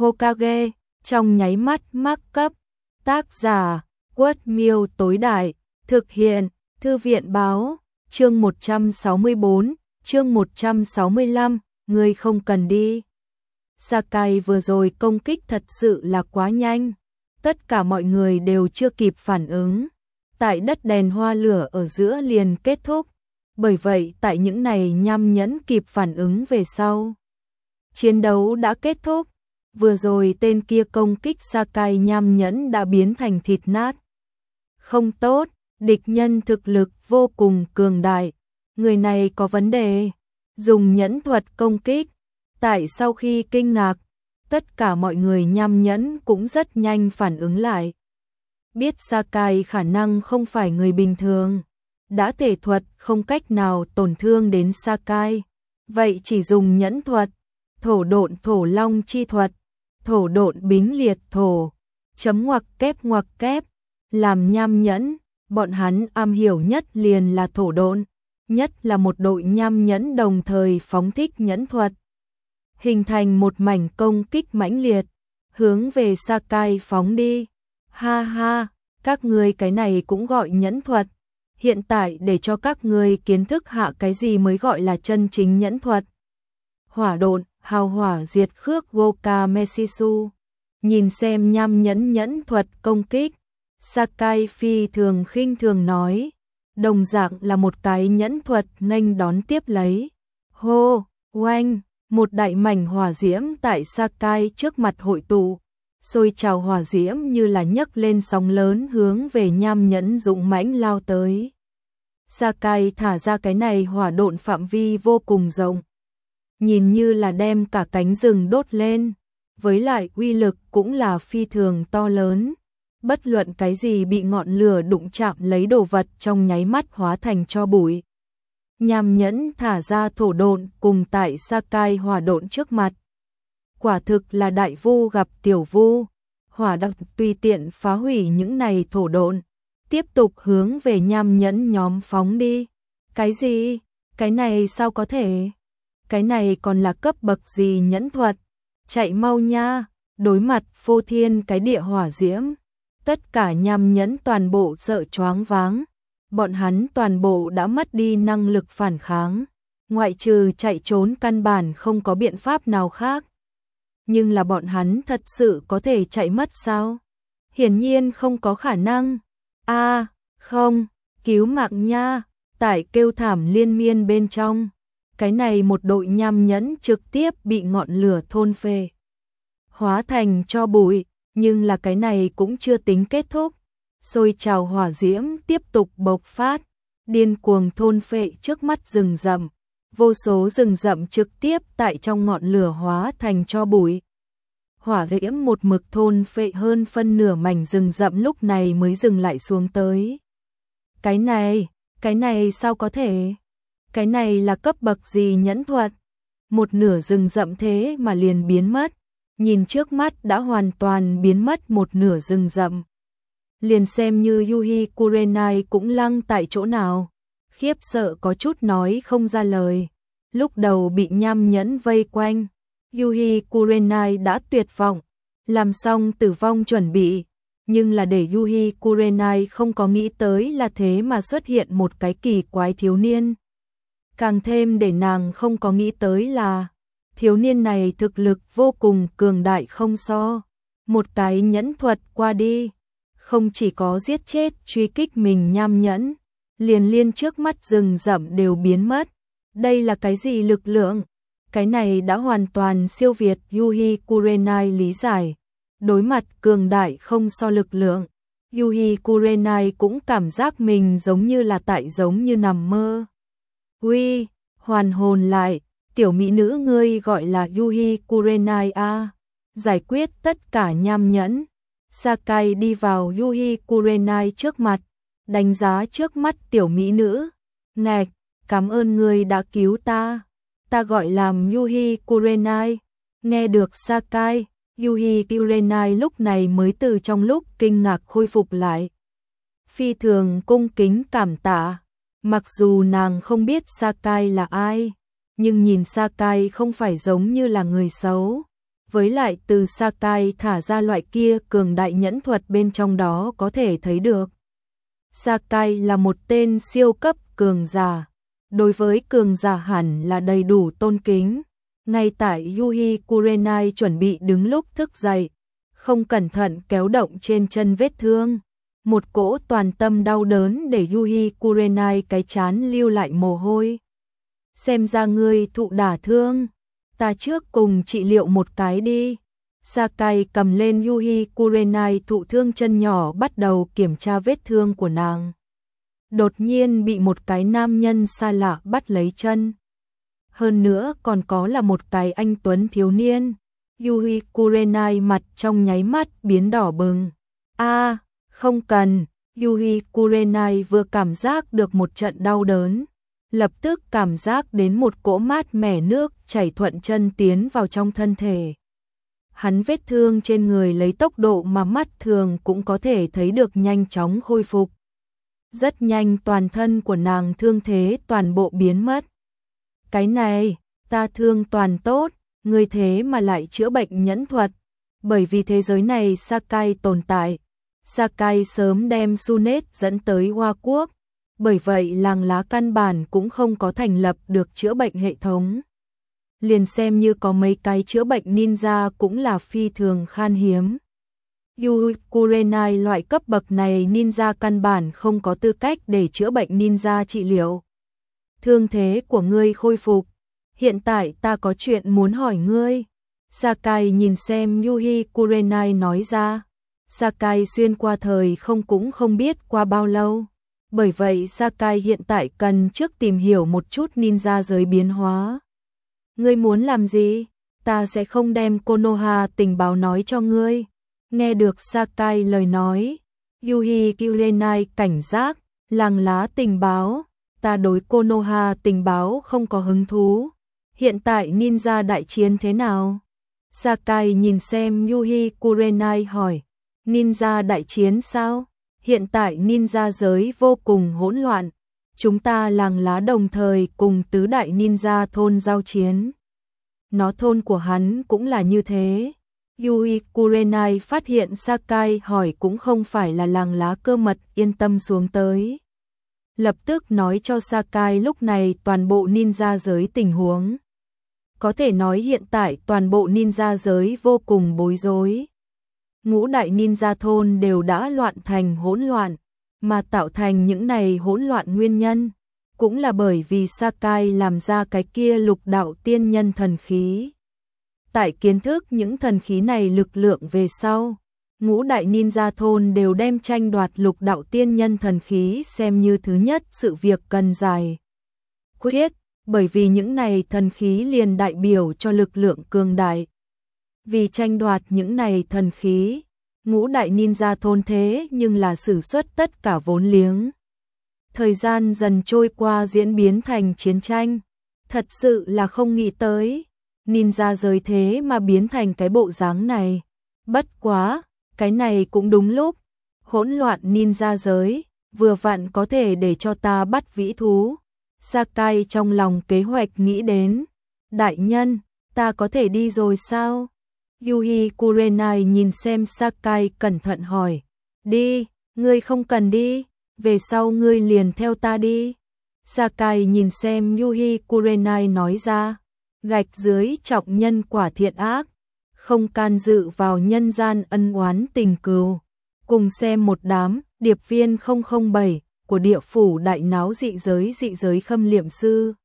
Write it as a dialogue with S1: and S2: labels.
S1: Hokage, trong nháy mắt mắc cấp. Tác giả, Quất Miêu tối đại, thực hiện, Thư viện báo, chương 164, chương 165, ngươi không cần đi. Sakai vừa rồi công kích thật sự là quá nhanh, tất cả mọi người đều chưa kịp phản ứng. Tại đất đèn hoa lửa ở giữa liền kết thúc, bởi vậy tại những này nham nhẫn kịp phản ứng về sau. Chiến đấu đã kết thúc, vừa rồi tên kia công kích Sakai nham nhẫn đã biến thành thịt nát. Không tốt, địch nhân thực lực vô cùng cường đại, người này có vấn đề, dùng nhẫn thuật công kích. Tại sau khi kinh ngạc, tất cả mọi người nham nhẫn cũng rất nhanh phản ứng lại. Biết Sakai khả năng không phải người bình thường, đã thể thuật không cách nào tổn thương đến Sakai, vậy chỉ dùng nhẫn thuật, thổ độn thổ long chi thuật, thổ độn bính liệt thổ, chấm ngoặc kép, làm nham nhẫn, bọn hắn am hiểu nhất liền là thổ độn, nhất là một đội nham nhẫn đồng thời phóng thích nhẫn thuật, hình thành một mảnh công kích mãnh liệt, hướng về Sakai phóng đi. Ha ha, các ngươi cái này cũng gọi nhẫn thuật. Hiện tại để cho các ngươi kiến thức hạ cái gì mới gọi là chân chính nhẫn thuật. Hỏa độn, hào hỏa diệt khước Goka Meshisu. Nhìn xem nham nhẫn nhẫn thuật công kích, Sakai phi thường khinh thường nói, đồng dạng là một cái nhẫn thuật nghênh đón tiếp lấy. Hô, oanh, một đại mảnh hỏa diễm tại Sakai trước mặt hội tụ, sôi trào hỏa diễm như là nhấc lên sóng lớn hướng về nham nhẫn dũng mãnh lao tới. Sakai thả ra cái này hỏa độn phạm vi vô cùng rộng, nhìn như là đem cả cánh rừng đốt lên, với lại uy lực cũng là phi thường to lớn. Bất luận cái gì bị ngọn lửa đụng chạm lấy đồ vật trong nháy mắt hóa thành tro bụi. Nham nhẫn thả ra thổ độn cùng tại Sakai hỏa độn trước mặt. Quả thực là đại vu gặp tiểu vu, hỏa đặc tùy tiện phá hủy những này thổ độn, tiếp tục hướng về nham nhẫn nhóm phóng đi. Cái gì? Cái này sao có thể? Cái này còn là cấp bậc gì nhẫn thuật? Chạy mau nha, đối mặt phô thiên cái địa hỏa diễm. Tất cả nham nhẫn toàn bộ sợ choáng váng, bọn hắn toàn bộ đã mất đi năng lực phản kháng, ngoại trừ chạy trốn căn bản không có biện pháp nào khác. Nhưng là bọn hắn thật sự có thể chạy mất sao? Hiển nhiên không có khả năng. Không, cứu mạng nha, tại kêu thảm liên miên bên trong. Cái này một đội nham nhẫn trực tiếp bị ngọn lửa thôn phệ, hóa thành tro bụi, nhưng là cái này cũng chưa tính kết thúc. Sôi trào hỏa diễm tiếp tục bộc phát, điên cuồng thôn phệ trước mắt rừng rậm. Vô số rừng rậm trực tiếp tại trong ngọn lửa hóa thành tro bụi. Hỏa diễm một mực thôn phệ hơn phân nửa mảnh rừng rậm lúc này mới dừng lại xuống tới. Cái này sao có thể? Cái này là cấp bậc gì nhẫn thuật? Một nửa rừng rậm thế mà liền biến mất. Nhìn trước mắt đã hoàn toàn biến mất một nửa rừng rậm. Liền xem như Yuhi Kurenai cũng lăng tại chỗ nào, khiếp sợ có chút nói không ra lời. Lúc đầu bị nham nhẫn vây quanh, Yuhi Kurenai đã tuyệt vọng, làm xong tử vong chuẩn bị, nhưng là để Yuhi Kurenai không có nghĩ tới là thế mà xuất hiện một cái kỳ quái thiếu niên. Càng thêm để nàng không có nghĩ tới là thiếu niên này thực lực vô cùng cường đại không so, một cái nhẫn thuật qua đi, không chỉ có giết chết truy kích mình nham nhẫn, liền trước mắt rừng rậm đều biến mất. Đây là cái gì lực lượng? Cái này đã hoàn toàn siêu việt Yuhi Kurenai lý giải. Đối mặt cường đại không so lực lượng, Yuhi Kurenai cũng cảm giác mình giống như nằm mơ. Uy, hoàn hồn lại, tiểu mỹ nữ ngươi gọi là Yuhi Kurenai a? Giải quyết tất cả nham nhẫn. Sakai đi vào Yuhi Kurenai trước mặt, đánh giá trước mắt tiểu mỹ nữ. Ngạch, cảm ơn ngươi đã cứu ta. Ta gọi làm Yuhi Kurenai. Nghe được Sakai, Yuhi Kurenai lúc này mới từ trong lúc kinh ngạc khôi phục lại. Phi thường cung kính cảm tạ. Mặc dù nàng không biết Sakai là ai, nhưng nhìn Sakai không phải giống như là người xấu. Với lại từ Sakai thả ra loại kia cường đại nhẫn thuật bên trong đó có thể thấy được. Sakai là một tên siêu cấp cường giả. Đối với cường giả hẳn là đầy đủ tôn kính. Ngay tại Yuhi Kurenai chuẩn bị đứng lúc thức dậy, không cẩn thận kéo động trên chân vết thương. Một cỗ toàn tâm đau đớn để Yuhi Kurenai cái chán lưu lại mồ hôi. Xem ra ngươi thụ đả thương, ta trước cùng trị liệu một cái đi. Sakai cầm lên Yuhi Kurenai thụ thương chân nhỏ bắt đầu kiểm tra vết thương của nàng. Đột nhiên bị một cái nam nhân xa lạ bắt lấy chân. Hơn nữa còn có là một cái anh tuấn thiếu niên. Yuhi Kurenai mặt trong nháy mắt biến đỏ bừng. Không cần. Yuhi Kurenai vừa cảm giác được một trận đau đớn, lập tức cảm giác đến một cỗ mát mẻ nước chảy thuận chân tiến vào trong thân thể. Hắn vết thương trên người lấy tốc độ mà mắt thường cũng có thể thấy được nhanh chóng khôi phục. Rất nhanh toàn thân của nàng thương thế toàn bộ biến mất. Cái này, ta thương toàn tốt, ngươi thế mà lại chữa bệnh nhẫn thuật. Bởi vì thế giới này Sakai tồn tại. Sakai sớm đem Sunet dẫn tới Hoa Quốc. Bởi vậy làng lá căn bản cũng không có thành lập được chữa bệnh hệ thống. Liền xem như có mấy cái chữa bệnh ninja cũng là phi thường khan hiếm. Yuhi Kurenai loại cấp bậc này ninja căn bản không có tư cách để chữa bệnh ninja trị liệu. Thương thế của ngươi khôi phục. Hiện tại ta có chuyện muốn hỏi ngươi. Sakai nhìn xem Yuhi Kurenai nói ra. Sakai xuyên qua thời không cũng không biết qua bao lâu. Bởi vậy Sakai hiện tại cần trước tìm hiểu một chút ninja giới biến hóa. Ngươi muốn làm gì? Ta sẽ không đem Konoha tình báo nói cho ngươi. Nghe được Sakai lời nói, Yuhi Kurenai cảnh giác, làng lá tình báo, ta đối Konoha tình báo không có hứng thú. Hiện tại ninja đại chiến thế nào? Sakai nhìn xem Yuhi Kurenai hỏi, ninja đại chiến sao? Hiện tại ninja giới vô cùng hỗn loạn, chúng ta làng lá đồng thời cùng tứ đại ninja thôn giao chiến. Nó thôn của hắn cũng là như thế. Yuhi Kurenai phát hiện Sakai hỏi cũng không phải là làng lá cơ mật, yên tâm xuống tới. Lập tức nói cho Sakai lúc này toàn bộ ninja giới tình huống. Có thể nói hiện tại toàn bộ ninja giới vô cùng bối rối. Ngũ đại ninja thôn đều đã loạn thành hỗn loạn, mà tạo thành những này hỗn loạn nguyên nhân cũng là bởi vì Sakai làm ra cái kia lục đạo tiên nhân thần khí. Tại kiến thức những thần khí này lực lượng về sau, ngũ đại ninja thôn đều đem tranh đoạt lục đạo tiên nhân thần khí xem như thứ nhất sự việc cần giải quyết, bởi vì những này thần khí liền đại biểu cho lực lượng cường đại. Vì tranh đoạt những này thần khí, ngũ đại ninja thôn thế nhưng là sử xuất tất cả vốn liếng. Thời gian dần trôi qua diễn biến thành chiến tranh, thật sự là không nghĩ tới. Ninja giới thế mà biến thành cái bộ dáng này. Bất quá, cái này cũng đúng lúc. Hỗn loạn ninja giới, vừa vặn có thể để cho ta bắt vĩ thú. Sakai trong lòng kế hoạch nghĩ đến. Đại nhân, ta có thể đi rồi sao? Yuhi Kurenai nhìn xem Sakai cẩn thận hỏi. Đi, ngươi không cần đi, về sau ngươi liền theo ta đi. Sakai nhìn xem Yuhi Kurenai nói ra. Gạch dưới trọng nhân quả thiện ác, không can dự vào nhân gian ân oán tình cừu. Cùng xem một đám điệp viên 007 của địa phủ đại náo dị giới khâm liệm sư.